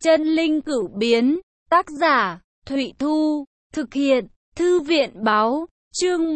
Chân linh cửu biến, tác giả, Thụy Thu, thực hiện, Thư viện báo, chương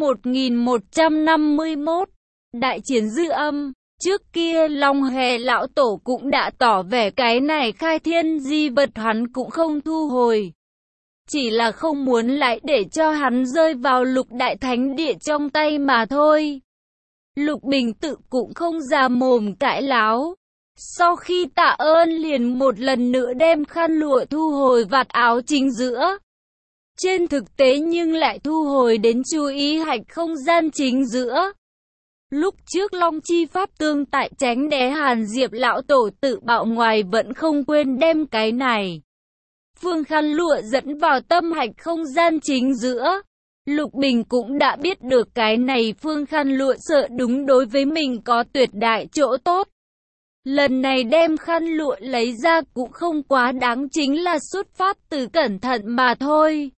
1151, Đại chiến dư âm. Trước kia Long Hề lão tổ cũng đã tỏ vẻ cái này khai thiên di vật hắn cũng không thu hồi. Chỉ là không muốn lại để cho hắn rơi vào Lục Đại Thánh Địa trong tay mà thôi. Lục Bình Tự cũng không ra mồm cãi láo. Sau khi tạ ơn liền một lần nữa đem khăn lụa thu hồi vạt áo chính giữa. Trên thực tế nhưng lại thu hồi đến chú ý hạch không gian chính giữa. Lúc trước Long Chi Pháp Tương tại tránh đé Hàn Diệp lão tổ tự bạo ngoài vẫn không quên đem cái này. Phương khăn lụa dẫn vào tâm hạch không gian chính giữa. Lục Bình cũng đã biết được cái này phương khăn lụa sợ đúng đối với mình có tuyệt đại chỗ tốt. Lần này đem khăn lụa lấy ra cũng không quá đáng, chính là xuất phát từ cẩn thận mà thôi.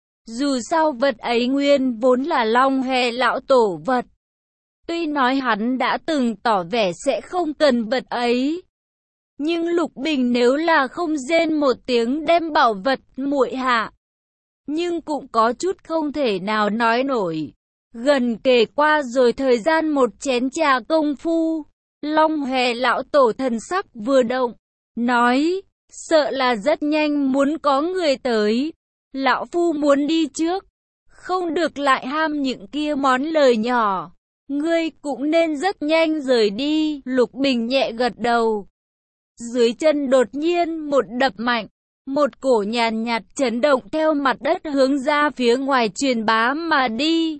Dù sao vật ấy nguyên vốn là Long Hề lão tổ vật. Tuy nói hắn đã từng tỏ vẻ sẽ không cần vật ấy. Nhưng Lục Bình nếu là không rên một tiếng đem bảo vật muội hạ. Nhưng cũng có chút không thể nào nói nổi. Gần kề qua rồi thời gian một chén trà công phu. Long Hề lão tổ thần sắc vừa động, nói, sợ là rất nhanh muốn có người tới. Lão phu muốn đi trước, không được lại ham những kia món lời nhỏ. Ngươi cũng nên rất nhanh rời đi. Lục Bình nhẹ gật đầu. Dưới chân đột nhiên một đập mạnh, một cổ nhàn nhạt chấn động theo mặt đất hướng ra phía ngoài truyền bá mà đi.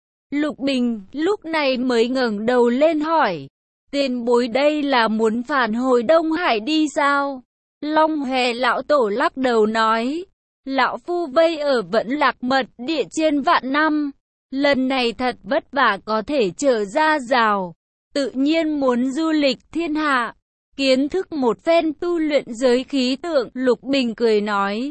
Lục Bình lúc này mới ngẩng đầu lên hỏi, tiền bối đây là muốn phản hồi Đông Hải đi sao? Long Hề lão tổ lắc đầu nói, lão phu vây ở Vẫn Lạc Mật Địa trên vạn năm. Lần này thật vất vả có thể trở ra rào, tự nhiên muốn du lịch thiên hạ, kiến thức một phen tu luyện giới khí tượng. Lục Bình cười nói,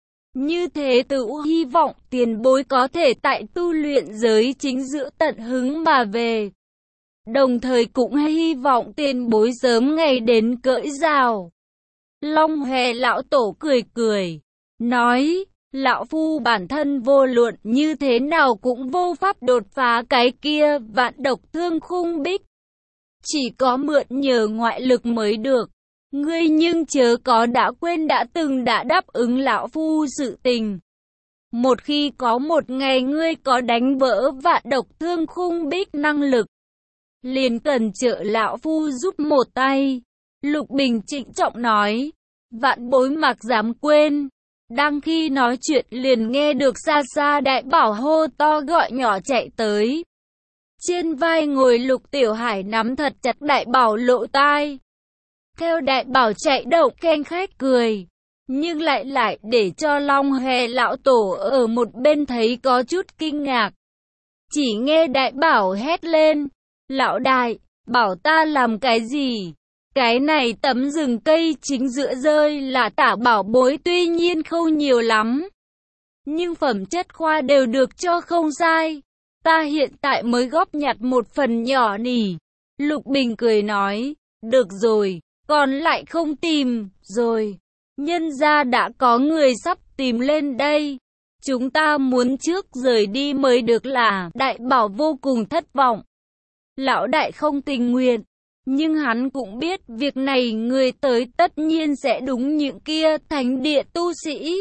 như thế tự hy vọng tiền bối có thể tại tu luyện giới chính giữa tận hứng mà về. Đồng thời cũng hy vọng tiền bối sớm ngày đến cởi rào. Long Hề lão tổ cười cười, nói, lão phu bản thân vô luận như thế nào cũng vô pháp đột phá cái kia vạn độc thương khung bích. Chỉ có mượn nhờ ngoại lực mới được. Ngươi nhưng chớ có đã quên đã từng đã đáp ứng lão phu sự tình. Một khi có một ngày ngươi có đánh vỡ vạn độc thương khung bích năng lực, liền cần trợ lão phu giúp một tay. Lục Bình trịnh trọng nói, vạn bối mặc dám quên. Đang khi nói chuyện liền nghe được xa xa Đại Bảo hô to gọi nhỏ chạy tới. Trên vai ngồi Lục Tiểu Hải nắm thật chặt Đại Bảo lỗ tai. Theo Đại Bảo chạy động khen khách cười, nhưng lại để cho Long Hề lão tổ ở một bên thấy có chút kinh ngạc. Chỉ nghe Đại Bảo hét lên, lão đại, bảo ta làm cái gì? Cái này tấm rừng cây chính giữa rơi là tả bảo bối, tuy nhiên không nhiều lắm, nhưng phẩm chất khoa đều được cho không sai. Ta hiện tại mới góp nhặt một phần nhỏ nỉ. Lục Bình cười nói, được rồi, còn lại không tìm, rồi. Nhân gia đã có người sắp tìm lên đây. Chúng ta muốn trước rời đi mới được là. Đại Bảo vô cùng thất vọng. Lão đại không tình nguyện. Nhưng hắn cũng biết việc này người tới tất nhiên sẽ đúng những kia thánh địa tu sĩ.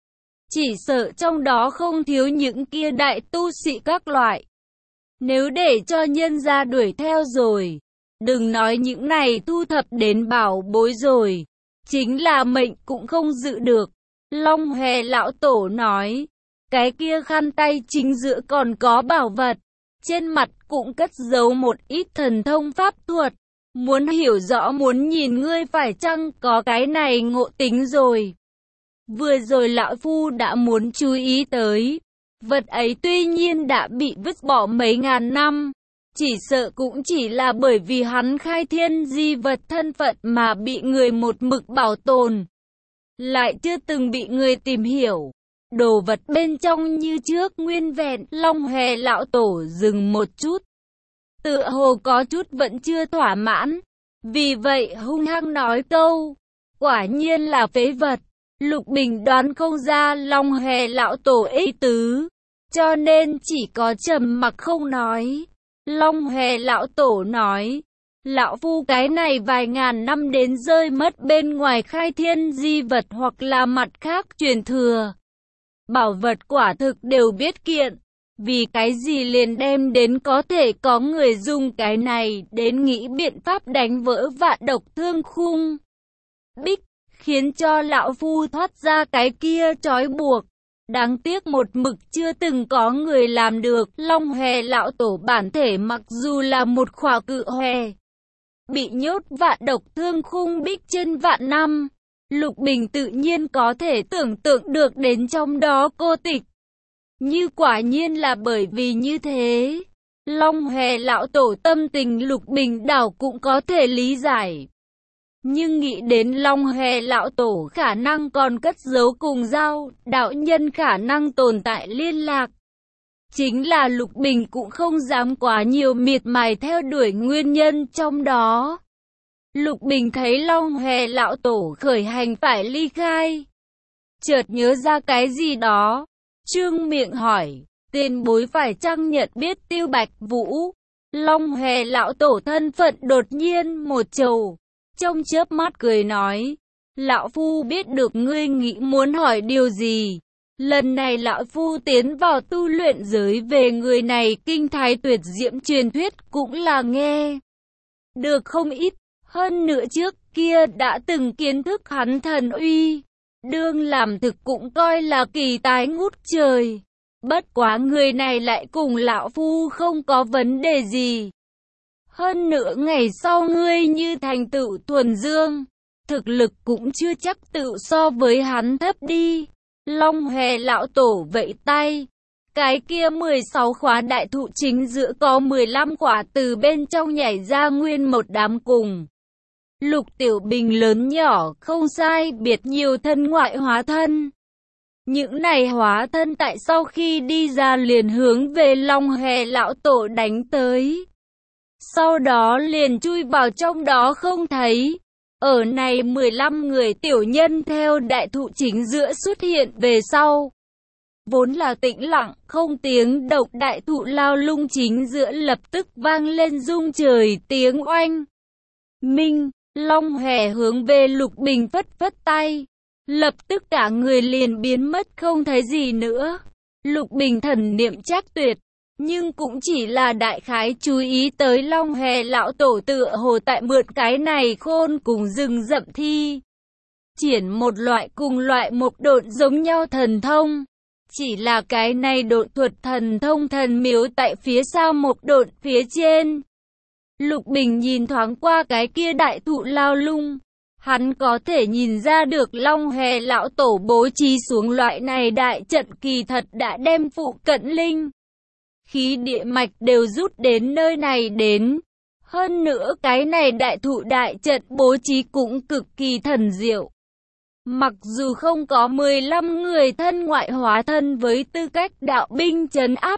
Chỉ sợ trong đó không thiếu những kia đại tu sĩ các loại. Nếu để cho nhân gia đuổi theo rồi, đừng nói những này thu thập đến bảo bối rồi, chính là mệnh cũng không giữ được. Long Hề lão tổ nói, cái kia khăn tay chính giữa còn có bảo vật, trên mặt cũng cất giấu một ít thần thông pháp thuật. Muốn hiểu rõ muốn nhìn ngươi phải chăng có cái này ngộ tính rồi. Vừa rồi lão phu đã muốn chú ý tới. Vật ấy tuy nhiên đã bị vứt bỏ mấy ngàn năm. Chỉ sợ cũng chỉ là bởi vì hắn khai thiên di vật thân phận mà bị người một mực bảo tồn. Lại chưa từng bị người tìm hiểu. Đồ vật bên trong như trước nguyên vẹn. Long Hề lão tổ dừng một chút, tựa hồ có chút vẫn chưa thỏa mãn. Vì vậy hung hăng nói câu, quả nhiên là phế vật. Lục Bình đoán không ra Long Hề lão tổ ý tứ, cho nên chỉ có trầm mặc không nói. Long Hề lão tổ nói, lão phu cái này vài ngàn năm đến rơi mất bên ngoài khai thiên di vật hoặc là mặt khác truyền thừa. Bảo vật quả thực đều biết kiện, vì cái gì liền đem đến có thể có người dùng cái này đến nghĩ biện pháp đánh vỡ Vạn Độc Thương Khung Bích, khiến cho lão phu thoát ra cái kia trói buộc. Đáng tiếc một mực chưa từng có người làm được. Long Hề lão tổ bản thể mặc dù là một khỏa cự hòe, bị nhốt Vạn Độc Thương Khung Bích trên vạn năm, Lục Bình tự nhiên có thể tưởng tượng được đến trong đó cô tịch. Như quả nhiên là bởi vì như thế, Long Hề lão tổ tâm tình Lục Bình đảo cũng có thể lý giải. Nhưng nghĩ đến Long Hề lão tổ khả năng còn cất giấu cùng Giao đạo nhân khả năng tồn tại liên lạc, chính là Lục Bình cũng không dám quá nhiều miệt mài theo đuổi nguyên nhân trong đó. Lục Bình thấy Long Hề lão tổ khởi hành phải ly khai, chợt nhớ ra cái gì đó, trương miệng hỏi, tiền bối phải chăng nhận biết Tiêu Bạch Vũ? Long Hề lão tổ thân phận đột nhiên một trầu, trong chớp mắt cười nói, lão phu biết được ngươi nghĩ muốn hỏi điều gì. Lần này lão phu tiến vào tu luyện giới về người này kinh thái tuyệt diễm truyền thuyết cũng là nghe được không ít, hơn nữa trước kia đã từng kiến thức hắn thần uy, đương làm thực cũng coi là kỳ tài ngút trời. Bất quá người này lại cùng lão phu không có vấn đề gì. Hơn nữa ngày sau ngươi như thành tựu thuần dương, thực lực cũng chưa chắc tự so với hắn thấp đi. Long Hề lão tổ vẫy tay, cái kia 16 khóa đại thụ chính giữa có 15 quả từ bên trong nhảy ra nguyên một đám cùng Lục Tiểu Bình lớn nhỏ không sai biệt nhiều thân ngoại hóa thân. Những này hóa thân tại sau khi đi ra liền hướng về Long Hề lão tổ đánh tới, sau đó liền chui vào trong đó không thấy. Ở này 15 người tiểu nhân theo đại thụ chính giữa xuất hiện về sau, vốn là tĩnh lặng không tiếng động đại thụ lao lung chính giữa lập tức vang lên rung trời tiếng oanh minh. Long Hề hướng về Lục Bình phất phất tay, lập tức cả người liền biến mất không thấy gì nữa. Lục Bình thần niệm chắc tuyệt, nhưng cũng chỉ là đại khái chú ý tới Long Hề lão tổ tựa hồ tại mượn cái này khôn cùng rừng rậm thi triển một loại cùng loại một độn giống nhau thần thông. Chỉ là cái này độn thuật thần thông thần miếu tại phía sau một độn phía trên. Lục Bình nhìn thoáng qua cái kia đại thụ lao lung, hắn có thể nhìn ra được Long Hề lão tổ bố trí xuống loại này đại trận kỳ thật đã đem phụ cận linh khí địa mạch đều rút đến nơi này đến. Hơn nữa cái này đại thụ đại trận bố trí cũng cực kỳ thần diệu. Mặc dù không có 15 người thân ngoại hóa thân với tư cách đạo binh trấn áp,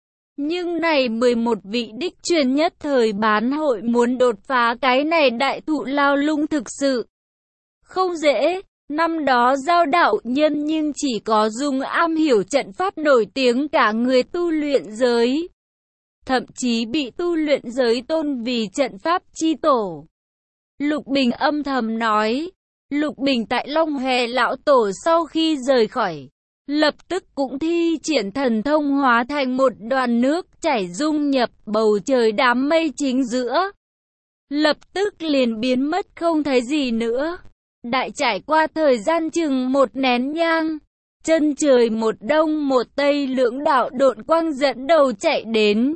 nhưng này 11 vị đích truyền nhất thời bán hội muốn đột phá cái này đại thụ lao lung thực sự không dễ. Năm đó Giao đạo nhân nhưng chỉ có dùng am hiểu trận pháp nổi tiếng cả người tu luyện giới, thậm chí bị tu luyện giới tôn vì trận pháp chi tổ. Lục Bình âm thầm nói. Lục Bình tại Long Hề lão tổ sau khi rời khỏi, lập tức cũng thi triển thần thông hóa thành một đoàn nước chảy dung nhập bầu trời đám mây chính giữa, lập tức liền biến mất không thấy gì nữa. Đại trải qua thời gian chừng một nén nhang, chân trời một đông một tây lưỡng đạo độn quang dẫn đầu chạy đến.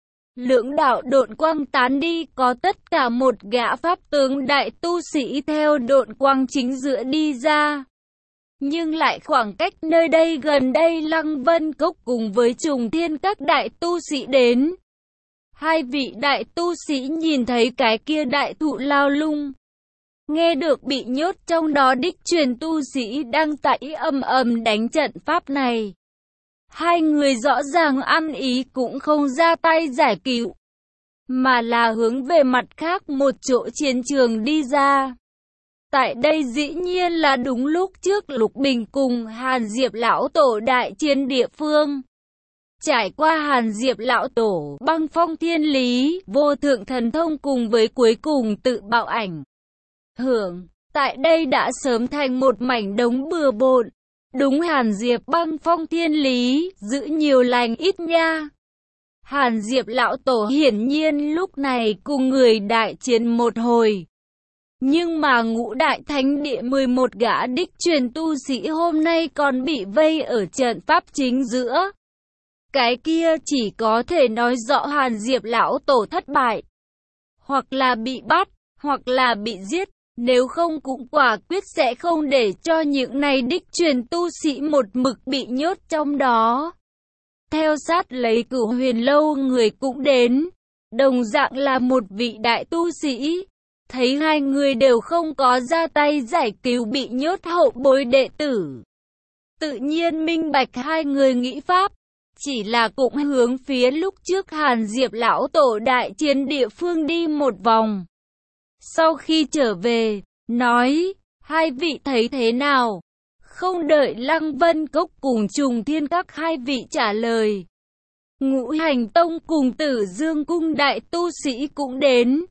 Lưỡng đạo độn quang tán đi, có tất cả một gã pháp tướng đại tu sĩ theo độn quang chính giữa đi ra. Nhưng lại khoảng cách nơi đây gần đây Lăng Vân Cốc cùng với Trùng Thiên các đại tu sĩ đến. Hai vị đại tu sĩ nhìn thấy cái kia đại thụ lao lung, nghe được bị nhốt trong đó đích truyền tu sĩ đang tại ầm ầm đánh trận pháp này. Hai người rõ ràng ăn ý cũng không ra tay giải cứu, mà là hướng về mặt khác một chỗ chiến trường đi ra. Tại đây dĩ nhiên là đúng lúc trước Lục Bình cùng Hàn Diệp lão tổ đại chiến địa phương. Trải qua Hàn Diệp lão tổ băng phong thiên lý, vô thượng thần thông cùng với cuối cùng tự bạo ảnh hưởng, tại đây đã sớm thành một mảnh đống bừa bộn. Đúng, Hàn Diệp băng phong thiên lý, giữ nhiều lành ít nha. Hàn Diệp lão tổ hiển nhiên lúc này cùng người đại chiến một hồi. Nhưng mà Ngũ Đại Thánh Địa 11 gã đích truyền tu sĩ hôm nay còn bị vây ở trận pháp chính giữa. Cái kia chỉ có thể nói rõ Hàn Diệp lão tổ thất bại. Hoặc là bị bắt, hoặc là bị giết. Nếu không cũng quả quyết sẽ không để cho những này đích truyền tu sĩ một mực bị nhốt trong đó. Theo sát lấy Cửu Huyền Lâu người cũng đến. Đồng dạng là một vị đại tu sĩ. Thấy hai người đều không có ra tay giải cứu bị nhốt hậu bối đệ tử. Tự nhiên minh bạch hai người nghĩ pháp. Chỉ là cũng hướng phía lúc trước Hàn Diệp lão tổ đại chiến địa phương đi một vòng. Sau khi trở về, nói, hai vị thấy thế nào? Không đợi Lăng Vân Cốc cùng Trùng Thiên Các hai vị trả lời. Ngũ Hành Tông cùng Tử Dương Cung đại tu sĩ cũng đến.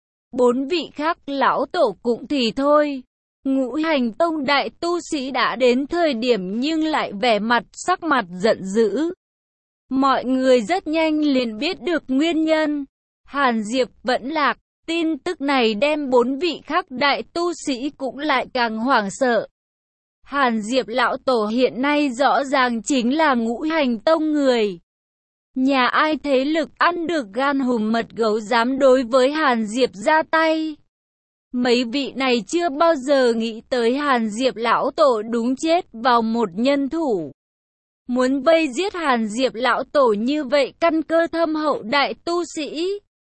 4 vị khác lão tổ cũng thì thôi. Ngũ Hành Tông đại tu sĩ đã đến thời điểm nhưng lại vẻ mặt sắc mặt giận dữ. Mọi người rất nhanh liền biết được nguyên nhân. Hàn Diệp vẫn lạc. Tin tức này đem 4 vị khác đại tu sĩ cũng lại càng hoảng sợ. Hàn Diệp lão tổ hiện nay rõ ràng chính là Ngũ Hành Tông người. Nhà ai thế lực ăn được gan hùm mật gấu dám đối với Hàn Diệp ra tay. Mấy vị này chưa bao giờ nghĩ tới Hàn Diệp lão tổ đúng chết vào một nhân thủ. Muốn vây giết Hàn Diệp lão tổ như vậy căn cơ thâm hậu đại tu sĩ.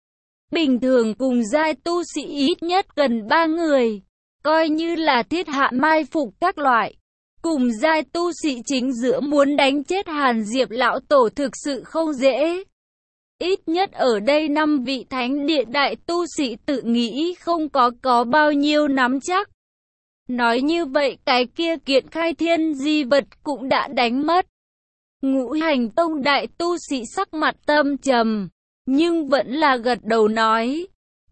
Bình thường cùng giai tu sĩ ít nhất gần 3 người, coi như là thiết hạ mai phục các loại. Cùng giai tu sĩ chính giữa muốn đánh chết Hàn Diệp lão tổ thực sự không dễ. Ít nhất ở đây 5 vị thánh địa đại tu sĩ tự nghĩ không có bao nhiêu nắm chắc. Nói như vậy cái kia kiện khai thiên di vật cũng đã đánh mất. Ngũ Hành Tông đại tu sĩ sắc mặt tâm trầm. Nhưng vẫn là gật đầu nói,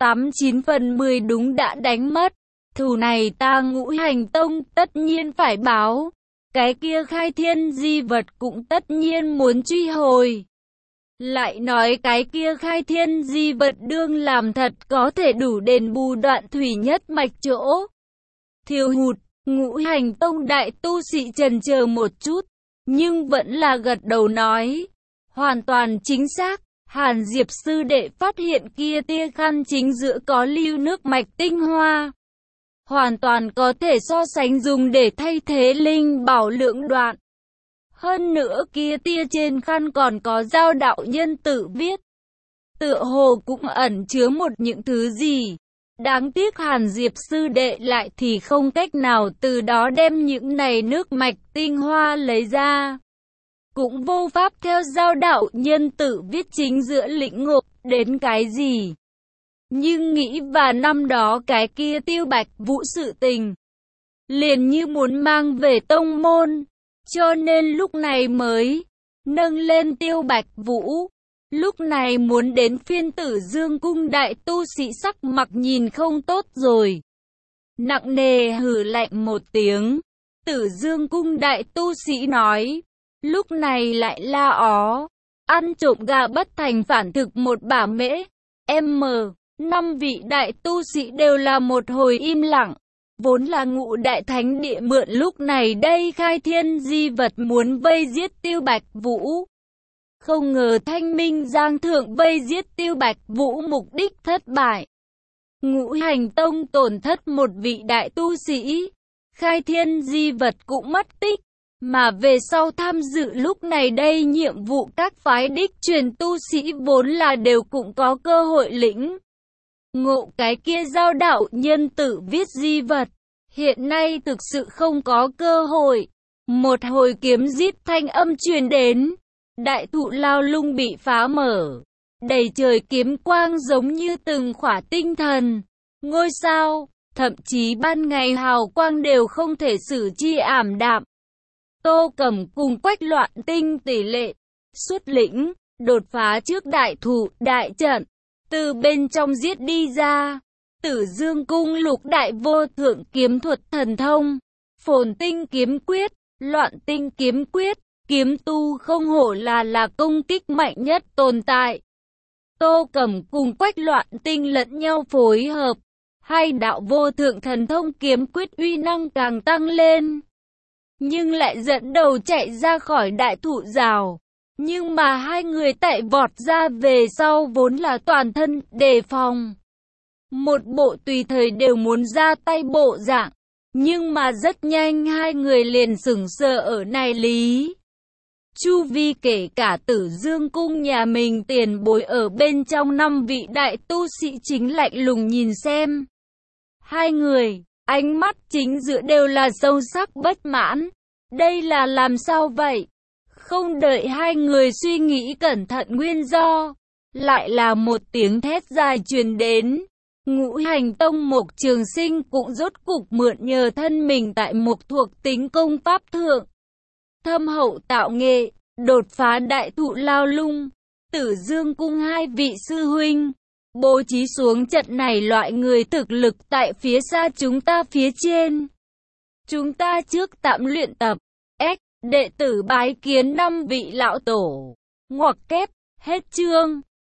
89 phần 10 đúng đã đánh mất. Thù này ta Ngũ Hành Tông tất nhiên phải báo. Cái kia khai thiên di vật cũng tất nhiên muốn truy hồi. Lại nói cái kia khai thiên di vật đương làm thật có thể đủ đền bù đoạn thủy nhất mạch chỗ thiếu hụt. Ngũ Hành Tông đại tu sĩ chần chờ một chút, nhưng vẫn là gật đầu nói, hoàn toàn chính xác. Hàn Diệp sư đệ phát hiện kia tia khăn chính giữa có lưu nước mạch tinh hoa. Hoàn toàn có thể so sánh dùng để thay thế linh bảo lượng đoạn. Hơn nữa kia tia trên khăn còn có giao đạo nhân tự viết. Tựa hồ cũng ẩn chứa một những thứ gì. Đáng tiếc Hàn Diệp sư đệ lại thì không cách nào từ đó đem những này nước mạch tinh hoa lấy ra. Cũng vô pháp theo giao đạo nhân tự viết chính giữa lĩnh ngộ đến cái gì. Nhưng nghĩ và năm đó cái kia Tiêu Bạch Vũ sự tình, liền như muốn mang về tông môn, cho nên lúc này mới nâng lên Tiêu Bạch Vũ. Lúc này muốn đến phiên Tử Dương Cung đại tu sĩ sắc mặt nhìn không tốt rồi. Nặng nề hừ lạnh một tiếng, Tử Dương Cung đại tu sĩ nói, lúc này lại la ó, ăn trộm gà bất thành phản thực một bả mễ. Năm vị đại tu sĩ đều là một hồi im lặng. Vốn là Ngũ Đại Thánh Địa mượn lúc này đây khai thiên di vật muốn vây giết Tiêu Bạch Vũ. Không ngờ Thanh Minh Giang Thượng vây giết Tiêu Bạch Vũ mục đích thất bại. Ngũ Hành Tông tổn thất một vị đại tu sĩ. Khai thiên di vật cũng mất tích. Mà về sau tham dự lúc này đây nhiệm vụ các phái đích truyền tu sĩ vốn là đều cũng có cơ hội lĩnh ngộ cái kia giao đạo nhân tự viết di vật. Hiện nay thực sự không có cơ hội. Một hồi kiếm giết thanh âm truyền đến. Đại thụ lao lung bị phá mở. Đầy trời kiếm quang giống như từng khỏa tinh thần ngôi sao. thậm chí ban ngày hào quang đều không thể xử chi ảm đạm. Tô Cẩm cùng Quách Loạn Tinh tỷ lệ xuất lĩnh, đột phá trước đại thủ, đại trận, từ bên trong giết đi ra. Tử Dương cung lục đại vô thượng kiếm thuật thần thông, Phồn Tinh kiếm quyết, Loạn Tinh kiếm quyết, kiếm tu không hổ là công kích mạnh nhất tồn tại. Tô Cẩm cùng Quách Loạn Tinh lẫn nhau phối hợp, hai đạo vô thượng thần thông kiếm quyết uy năng càng tăng lên, nhưng lại dẫn đầu chạy ra khỏi đại thụ rào. Nhưng mà hai người tại vọt ra về sau vốn là toàn thân đề phòng, một bộ tùy thời đều muốn ra tay bộ dạng. Nhưng mà rất nhanh hai người liền sững sờ ở này lý. Chu vi kể cả Tử Dương cung nhà mình tiền bối ở bên trong 5 vị đại tu sĩ chính lạnh lùng nhìn xem. Hai người, ánh mắt chính giữa đều là sâu sắc bất mãn. Đây là làm sao vậy? Không đợi hai người suy nghĩ cẩn thận nguyên do, lại là một tiếng thét dài truyền đến. Ngũ Hành Tông Mộc Trường Sinh cũng rốt cục mượn nhờ thân mình tại mộc thuộc tính công pháp thượng, thâm hậu tạo nghệ, đột phá đại thụ lao lung. Tử Dương cung hai vị sư huynh bố trí xuống trận này loại người thực lực tại phía xa chúng ta phía trên. Chúng ta trước tạm luyện tập. Đệ tử bái kiến 5 vị lão tổ. Ngoặc kép, hết chương.